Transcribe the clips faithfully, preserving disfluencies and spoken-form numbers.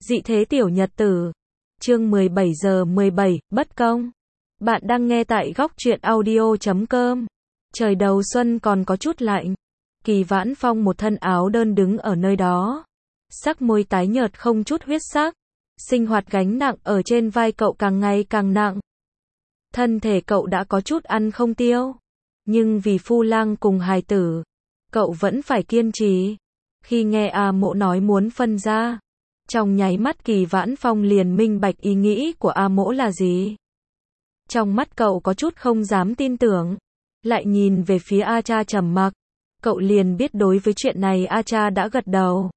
Dị thế tiểu nhật tử. Chương mười bảy giờ mười bảy, bất công. Bạn đang nghe tại góc truyện audio chấm com. Trời đầu xuân còn có chút lạnh. Kỳ Vãn Phong một thân áo đơn đứng ở nơi đó. Sắc môi tái nhợt không chút huyết sắc. Sinh hoạt gánh nặng ở trên vai cậu càng ngày càng nặng. Thân thể cậu đã có chút ăn không tiêu. Nhưng vì Phu Lang cùng hài tử, cậu vẫn phải kiên trì. Khi nghe A Mỗ nói muốn phân ra, trong nháy mắt Kỳ Vãn Phong liền minh bạch ý nghĩ của A Mỗ là gì. Trong mắt cậu có chút không dám tin tưởng, lại nhìn về phía A Cha trầm mặc, cậu liền biết đối với chuyện này A Cha đã gật đầu.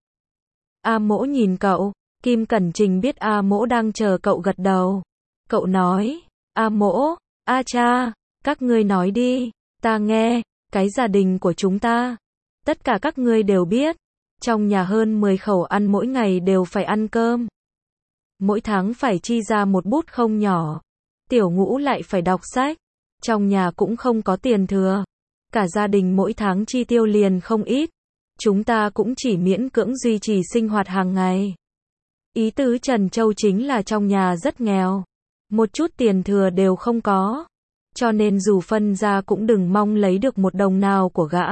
A Mỗ nhìn cậu, Kim Cẩn Trình biết A Mỗ đang chờ cậu gật đầu. Cậu nói, A Mỗ, A Cha, các ngươi nói đi, ta nghe, cái gia đình của chúng ta, tất cả các ngươi đều biết. Trong nhà hơn mười khẩu ăn mỗi ngày đều phải ăn cơm. Mỗi tháng phải chi ra một bút không nhỏ. Tiểu Ngũ lại phải đọc sách. Trong nhà cũng không có tiền thừa. Cả gia đình mỗi tháng chi tiêu liền không ít. Chúng ta cũng chỉ miễn cưỡng duy trì sinh hoạt hàng ngày. Ý tứ Trần Châu chính là trong nhà rất nghèo. Một chút tiền thừa đều không có. Cho nên dù phân ra cũng đừng mong lấy được một đồng nào của gã.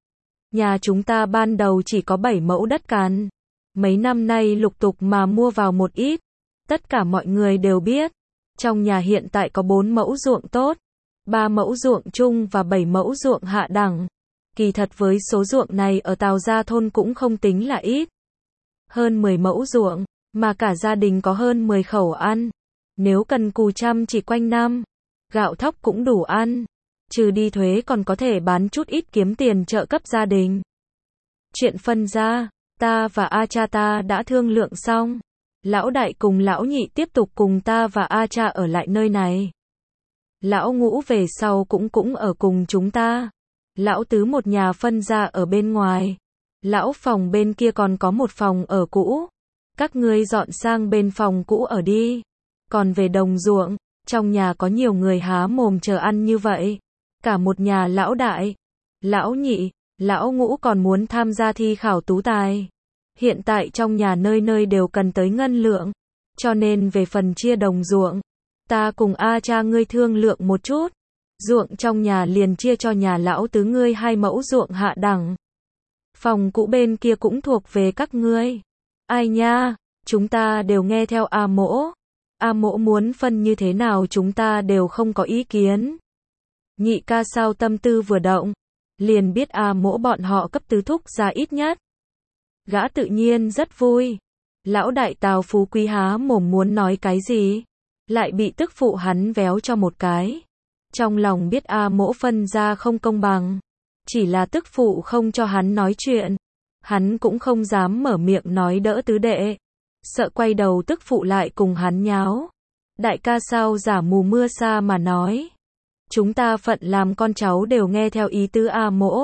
Nhà chúng ta ban đầu chỉ có bảy mẫu đất cằn. Mấy năm nay lục tục mà mua vào một ít. Tất cả mọi người đều biết. Trong nhà hiện tại có bốn mẫu ruộng tốt, ba mẫu ruộng chung và bảy mẫu ruộng hạ đẳng. Kỳ thật với số ruộng này ở Tào Gia thôn cũng không tính là ít. Hơn mười mẫu ruộng, mà cả gia đình có hơn mười khẩu ăn. Nếu cần cù chăm chỉ quanh năm, gạo thóc cũng đủ ăn. Trừ đi thuế còn có thể bán chút ít kiếm tiền trợ cấp gia đình. Chuyện phân ra, ta và A Cha ta đã thương lượng xong. Lão đại cùng lão nhị tiếp tục cùng ta và A Cha ở lại nơi này. Lão ngũ về sau cũng cũng ở cùng chúng ta. Lão tứ một nhà phân ra ở bên ngoài. Lão phòng bên kia còn có một phòng ở cũ. Các ngươi dọn sang bên phòng cũ ở đi. Còn về đồng ruộng, trong nhà có nhiều người há mồm chờ ăn như vậy. Cả một nhà lão đại, lão nhị, lão ngũ còn muốn tham gia thi khảo tú tài. Hiện tại trong nhà nơi nơi đều cần tới ngân lượng. Cho nên về phần chia đồng ruộng, ta cùng A Cha ngươi thương lượng một chút. Ruộng trong nhà liền chia cho nhà lão tứ ngươi hai mẫu ruộng hạ đẳng. Phòng cũ bên kia cũng thuộc về các ngươi. Ai nha, chúng ta đều nghe theo A Mỗ. A Mỗ muốn phân như thế nào chúng ta đều không có ý kiến. Nhị ca sao tâm tư vừa động, liền biết A Mỗ bọn họ cấp tứ thúc ra ít nhất. Gã tự nhiên rất vui. Lão đại Tào Phú Quý há mồm muốn nói cái gì, lại bị tức phụ hắn véo cho một cái. Trong lòng biết A Mỗ phân ra không công bằng, chỉ là tức phụ không cho hắn nói chuyện. Hắn cũng không dám mở miệng nói đỡ tứ đệ, sợ quay đầu tức phụ lại cùng hắn nháo. Đại ca sao giả mù mưa sa mà nói. Chúng ta phận làm con cháu đều nghe theo ý tứ A Mỗ.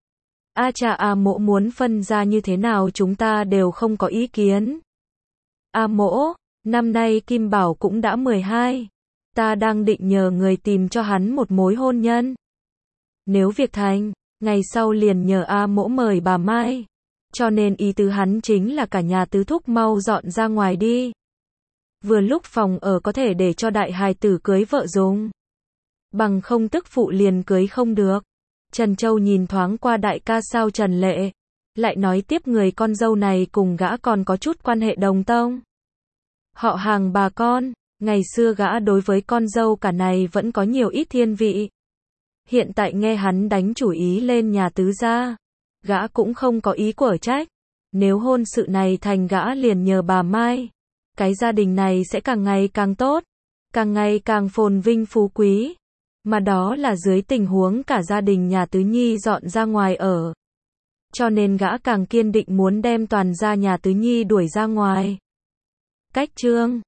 A Cha A Mỗ muốn phân ra như thế nào chúng ta đều không có ý kiến. A Mỗ, năm nay Kim Bảo cũng đã mười hai. Ta đang định nhờ người tìm cho hắn một mối hôn nhân. Nếu việc thành, ngày sau liền nhờ A Mỗ mời bà Mai. Cho nên ý tứ hắn chính là cả nhà tứ thúc mau dọn ra ngoài đi. Vừa lúc phòng ở có thể để cho đại hài tử cưới vợ dùng. Bằng không tức phụ liền cưới không được. Trần Châu nhìn thoáng qua đại ca sao Trần Lệ, lại nói tiếp người con dâu này cùng gã còn có chút quan hệ đồng tông. Họ hàng bà con, ngày xưa gã đối với con dâu cả này vẫn có nhiều ít thiên vị. Hiện tại nghe hắn đánh chủ ý lên nhà tứ gia, gã cũng không có ý của trách. Nếu hôn sự này thành gã liền nhờ bà Mai, cái gia đình này sẽ càng ngày càng tốt, càng ngày càng phồn vinh phú quý. Mà đó là dưới tình huống cả gia đình nhà Tứ Nhi dọn ra ngoài ở. Cho nên gã càng kiên định muốn đem toàn gia nhà Tứ Nhi đuổi ra ngoài. Cách chương